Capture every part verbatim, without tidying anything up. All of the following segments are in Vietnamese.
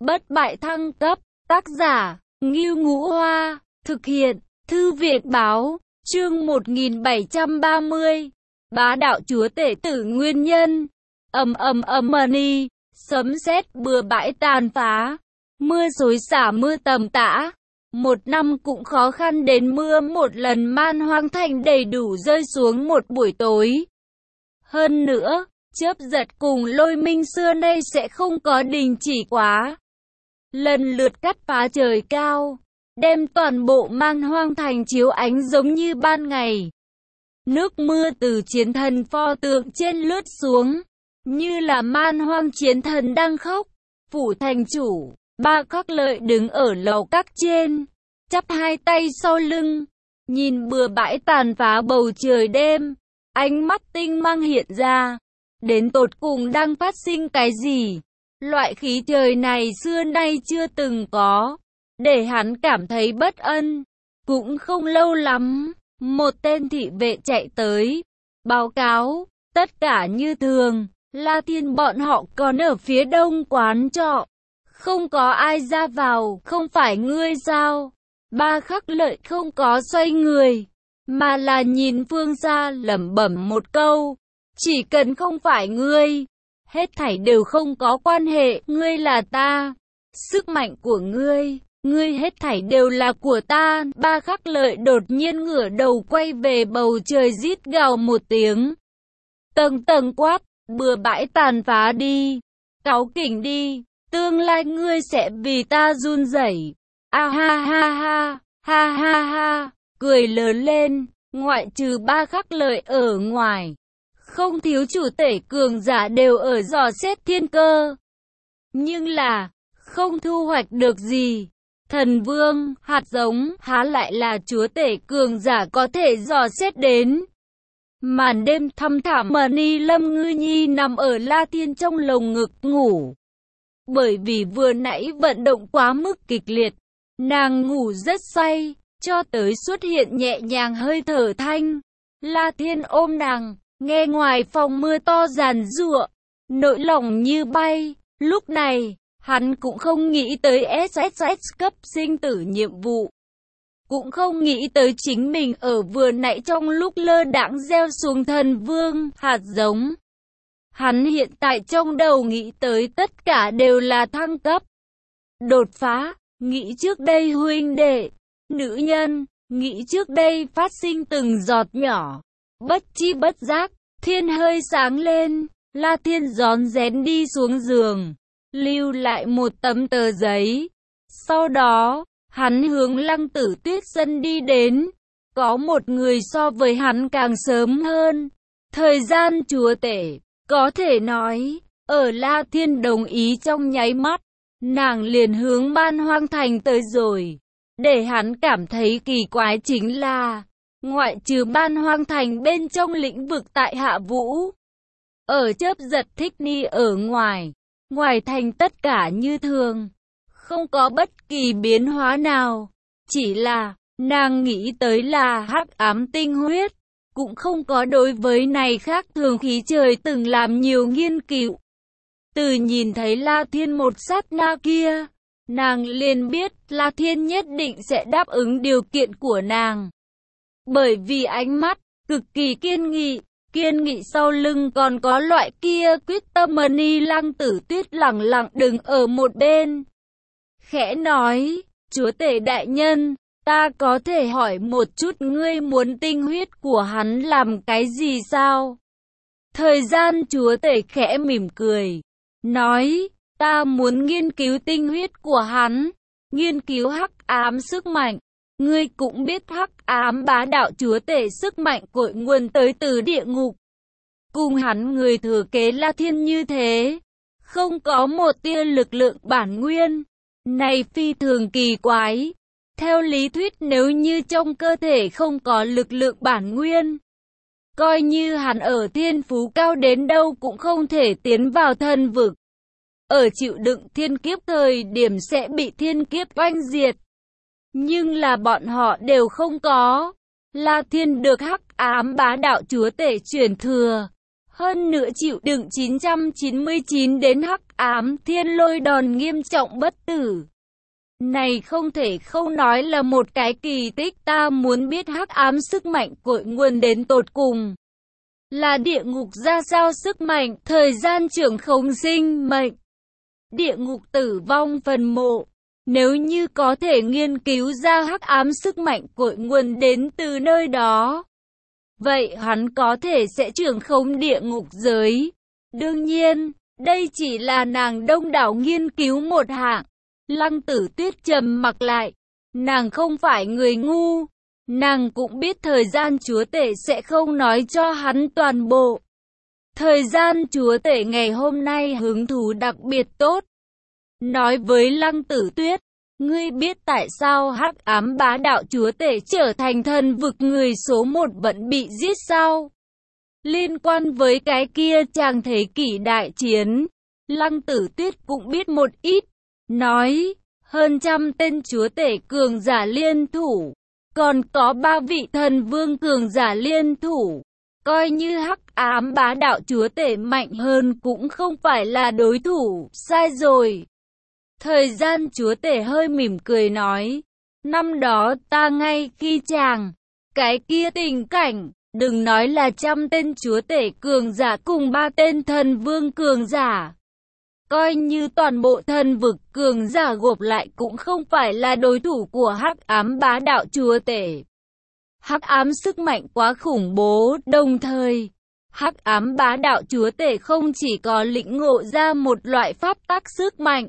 Bất bại thăng cấp, tác giả, Ngưu Ngũ Hoa, thực hiện, Thư viện Báo, chương một nghìn bảy trăm ba mươi, bá đạo chúa tể tử nguyên nhân, ầm ầm ầm mani, sấm sét bừa bãi tàn phá, mưa xối xả mưa tầm tã, một năm cũng khó khăn đến mưa một lần Man Hoang Thành đầy đủ rơi xuống một buổi tối. Hơn nữa, chớp giật cùng lôi minh xưa nay sẽ không có đình chỉ quá. Lần lượt cắt phá trời cao, đem toàn bộ Man Hoang Thành chiếu ánh giống như ban ngày. Nước mưa từ chiến thần pho tượng trên lướt xuống, như là Man Hoang chiến thần đang khóc. Phủ thành chủ, Ba Khắc Lợi đứng ở lầu các trên, chắp hai tay sau lưng, nhìn bừa bãi tàn phá bầu trời đêm, ánh mắt tinh mang hiện ra. Đến tột cùng đang phát sinh cái gì? Loại khí trời này xưa nay chưa từng có, để hắn cảm thấy bất an. Cũng không lâu lắm, một tên thị vệ chạy tới, báo cáo, tất cả như thường, La Thiên bọn họ còn ở phía đông quán trọ, không có ai ra vào. Không phải ngươi sao? Ba Khắc Lợi không có xoay người, mà là nhìn phương xa lẩm bẩm một câu, chỉ cần không phải ngươi, hết thảy đều không có quan hệ. Ngươi là ta, sức mạnh của ngươi, ngươi hết thảy đều là của ta. Ba Khắc Lợi đột nhiên ngửa đầu quay về bầu trời rít gào một tiếng, tầng tầng quát, bừa bãi tàn phá đi, cáu kỉnh đi, tương lai ngươi sẽ vì ta run rẩy. A ha ha ha, ha ha ha, cười lớn lên. Ngoại trừ Ba Khắc Lợi ở ngoài, không thiếu chủ tể cường giả đều ở dò xét thiên cơ, nhưng là không thu hoạch được gì. Thần vương, hạt giống, há lại là chúa tể cường giả có thể dò xét đến. Màn đêm thăm thẳm, Mani Lâm Ngư Nhi nằm ở La Thiên trong lồng ngực ngủ. Bởi vì vừa nãy vận động quá mức kịch liệt, nàng ngủ rất say, cho tới xuất hiện nhẹ nhàng hơi thở thanh. La Thiên ôm nàng, nghe ngoài phòng mưa to giàn giụa, nỗi lòng như bay. Lúc này, hắn cũng không nghĩ tới ét ét ét cấp sinh tử nhiệm vụ, cũng không nghĩ tới chính mình ở vừa nãy trong lúc lơ đãng gieo xuống thần vương hạt giống. Hắn hiện tại trong đầu nghĩ tới tất cả đều là thăng cấp, đột phá, nghĩ trước đây huynh đệ, nữ nhân, nghĩ trước đây phát sinh từng giọt nhỏ. Bất chi bất giác, thiên hơi sáng lên, La Thiên rón rén đi xuống giường, lưu lại một tấm tờ giấy. Sau đó, hắn hướng Lăng Tử Tuyết sân đi đến. Có một người so với hắn càng sớm hơn, thời gian chúa tể, có thể nói, ở La Thiên đồng ý trong nháy mắt, nàng liền hướng Man Hoang Thành tới rồi. Để hắn cảm thấy kỳ quái chính là, ngoại trừ Man Hoang Thành bên trong lĩnh vực tại Hạ Vũ, ở chớp giật thích ni ở ngoài, ngoài thành tất cả như thường, không có bất kỳ biến hóa nào. Chỉ là, nàng nghĩ tới là hắc ám tinh huyết, cũng không có đối với này khác thường khí trời từng làm nhiều nghiên cứu. Từ nhìn thấy La Thiên một sát na kia, nàng liền biết La Thiên nhất định sẽ đáp ứng điều kiện của nàng. Bởi vì ánh mắt cực kỳ kiên nghị, kiên nghị sau lưng còn có loại kia quyết tâm. Mani Lăng Tử Tuyết lẳng lặng đứng ở một bên, khẽ nói, chúa tể đại nhân, ta có thể hỏi một chút ngươi muốn tinh huyết của hắn làm cái gì sao? Thời gian chúa tể khẽ mỉm cười, nói, ta muốn nghiên cứu tinh huyết của hắn, nghiên cứu hắc ám sức mạnh. Ngươi cũng biết hắc ám bá đạo chúa tể sức mạnh cội nguồn tới từ địa ngục. Cùng hắn người thừa kế La Thiên như thế, không có một tia lực lượng bản nguyên. Này phi thường kỳ quái. Theo lý thuyết nếu như trong cơ thể không có lực lượng bản nguyên, coi như hắn ở thiên phú cao đến đâu cũng không thể tiến vào thần vực. Ở chịu đựng thiên kiếp thời điểm sẽ bị thiên kiếp oanh diệt. Nhưng là bọn họ đều không có. La Thiên được hắc ám bá đạo chúa tể truyền thừa. hơn nữa chịu đựng chín trăm chín mươi chín đến hắc ám thiên lôi đòn nghiêm trọng bất tử. Này không thể không nói là một cái kỳ tích. Ta muốn biết hắc ám sức mạnh cội nguồn đến tột cùng là địa ngục ra sao, sức mạnh, thời gian trưởng khống sinh mệnh, địa ngục tử vong phần mộ. Nếu như có thể nghiên cứu ra hắc ám sức mạnh cội nguồn đến từ nơi đó, vậy hắn có thể sẽ trưởng khống địa ngục giới. Đương nhiên, đây chỉ là nàng đông đảo nghiên cứu một hạng. Lăng Tử Tuyết trầm mặc lại. Nàng không phải người ngu. Nàng cũng biết thời gian chúa tể sẽ không nói cho hắn toàn bộ. Thời gian chúa tể ngày hôm nay hứng thú đặc biệt tốt. Nói với Lăng Tử Tuyết, ngươi biết tại sao hắc ám bá đạo chúa tể trở thành thần vực người số một vẫn bị giết sao? Liên quan với cái kia chàng thế kỷ đại chiến, Lăng Tử Tuyết cũng biết một ít. Nói, hơn trăm tên chúa tể cường giả liên thủ, còn có ba vị thần vương cường giả liên thủ. Coi như hắc ám bá đạo chúa tể mạnh hơn cũng không phải là đối thủ, sai rồi. Thời gian chúa tể hơi mỉm cười nói, năm đó ta ngay khi chàng, cái kia tình cảnh, đừng nói là trăm tên chúa tể cường giả cùng ba tên thần vương cường giả. Coi như toàn bộ thần vực cường giả gộp lại cũng không phải là đối thủ của hắc ám bá đạo chúa tể. Hắc ám sức mạnh quá khủng bố, đồng thời, hắc ám bá đạo chúa tể không chỉ có lĩnh ngộ ra một loại pháp tắc sức mạnh,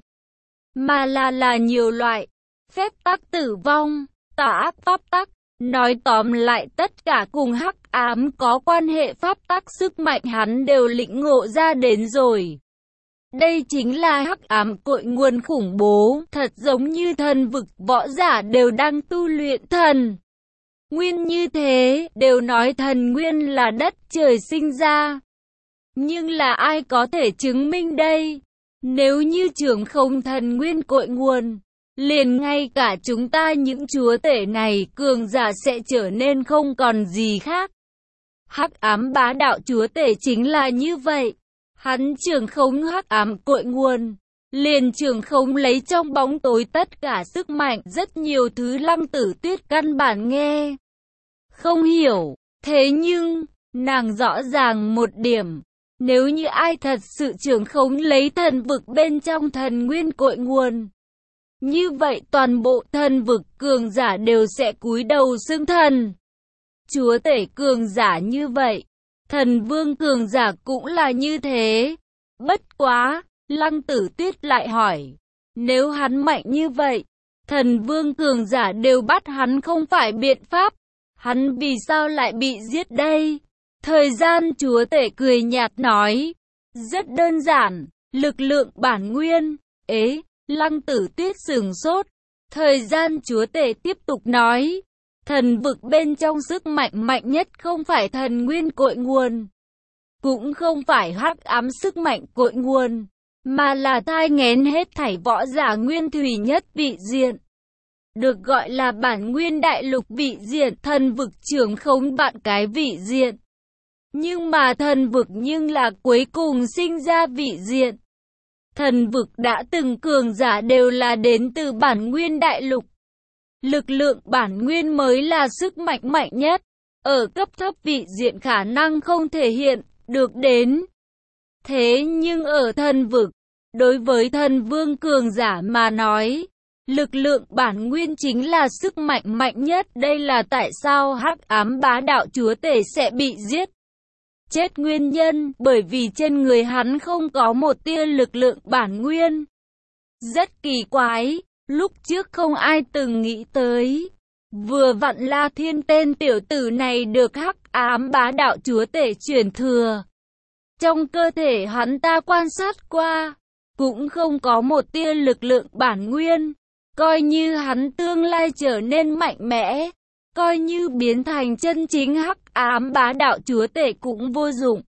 mà là là nhiều loại phép tắc tử vong, tà ác pháp tắc. Nói tóm lại tất cả cùng hắc ám có quan hệ pháp tắc sức mạnh hắn đều lĩnh ngộ ra đến rồi. Đây chính là hắc ám cội nguồn khủng bố, thật giống như thần vực võ giả đều đang tu luyện thần nguyên như thế, đều nói thần nguyên là đất trời sinh ra. Nhưng là ai có thể chứng minh đây? Nếu như trưởng không thần nguyên cội nguồn, liền ngay cả chúng ta những chúa tể này cường giả sẽ trở nên không còn gì khác. Hắc ám bá đạo chúa tể chính là như vậy. Hắn trưởng khống hắc ám cội nguồn, liền trưởng khống lấy trong bóng tối tất cả sức mạnh. Rất nhiều thứ Lăng Tử Tuyết căn bản nghe không hiểu. Thế nhưng, nàng rõ ràng một điểm. Nếu như ai thật sự trưởng khống lấy thần vực bên trong thần nguyên cội nguồn, như vậy toàn bộ thần vực cường giả đều sẽ cúi đầu xưng thần. Chúa tể cường giả như vậy, thần vương cường giả cũng là như thế. Bất quá, Lăng Tử Tuyết lại hỏi, nếu hắn mạnh như vậy, thần vương cường giả đều bắt hắn không phải biện pháp, hắn vì sao lại bị giết đây? Thời gian chúa tể cười nhạt nói, rất đơn giản, lực lượng bản nguyên. Ế, Lăng Tử Tuyết sửng sốt. Thời gian chúa tể tiếp tục nói, thần vực bên trong sức mạnh mạnh nhất không phải thần nguyên cội nguồn, cũng không phải hắc ám sức mạnh cội nguồn, mà là thai nghén hết thảy võ giả nguyên thủy nhất vị diện. Được gọi là bản nguyên đại lục vị diện, thần vực trưởng khống bạn cái vị diện. Nhưng mà thần vực nhưng là cuối cùng sinh ra vị diện. Thần vực đã từng cường giả đều là đến từ bản nguyên đại lục. Lực lượng bản nguyên mới là sức mạnh mạnh nhất. Ở cấp thấp vị diện khả năng không thể hiện được đến. Thế nhưng ở thần vực, đối với thần vương cường giả mà nói, lực lượng bản nguyên chính là sức mạnh mạnh nhất. Đây là tại sao hắc ám bá đạo chúa tể sẽ bị giết chết nguyên nhân, bởi vì trên người hắn không có một tia lực lượng bản nguyên. Rất kỳ quái, lúc trước không ai từng nghĩ tới. Vừa vặn La Thiên tên tiểu tử này được hắc ám bá đạo chúa tể truyền thừa. Trong cơ thể hắn ta quan sát qua, cũng không có một tia lực lượng bản nguyên. Coi như hắn tương lai trở nên mạnh mẽ, coi như biến thành chân chính hắc ám bá đạo chúa tể cũng vô dụng.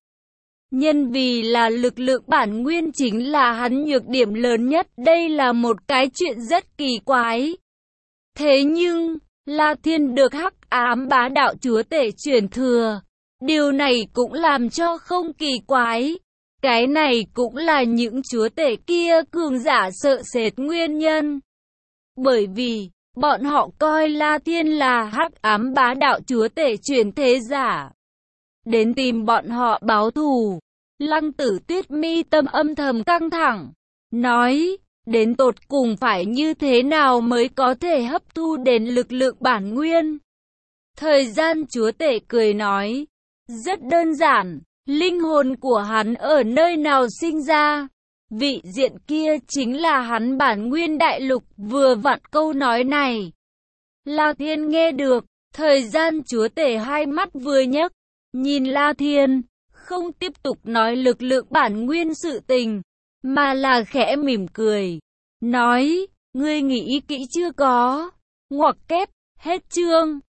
Nhân vì là lực lượng bản nguyên chính là hắn nhược điểm lớn nhất. Đây là một cái chuyện rất kỳ quái. Thế nhưng, La Thiên được hắc ám bá đạo chúa tể truyền thừa. Điều này cũng làm cho không kỳ quái. Cái này cũng là những chúa tể kia cường giả sợ sệt nguyên nhân. Bởi vì, bọn họ coi La Thiên là hắc ám bá đạo chúa tể chuyển thế giả. Đến tìm bọn họ báo thù. Lăng Tử Tuyết mi tâm âm thầm căng thẳng. Nói, đến tột cùng phải như thế nào mới có thể hấp thu đến lực lượng bản nguyên. Thời gian chúa tể cười nói, rất đơn giản, linh hồn của hắn ở nơi nào sinh ra. Vị diện kia chính là hắn bản nguyên đại lục. Vừa vặn câu nói này, La Thiên nghe được, thời gian chúa tể hai mắt vừa nhấc, nhìn La Thiên, không tiếp tục nói lực lượng bản nguyên sự tình, mà là khẽ mỉm cười, nói, ngươi nghĩ kỹ chưa có? Ngoặc kép, hết chương.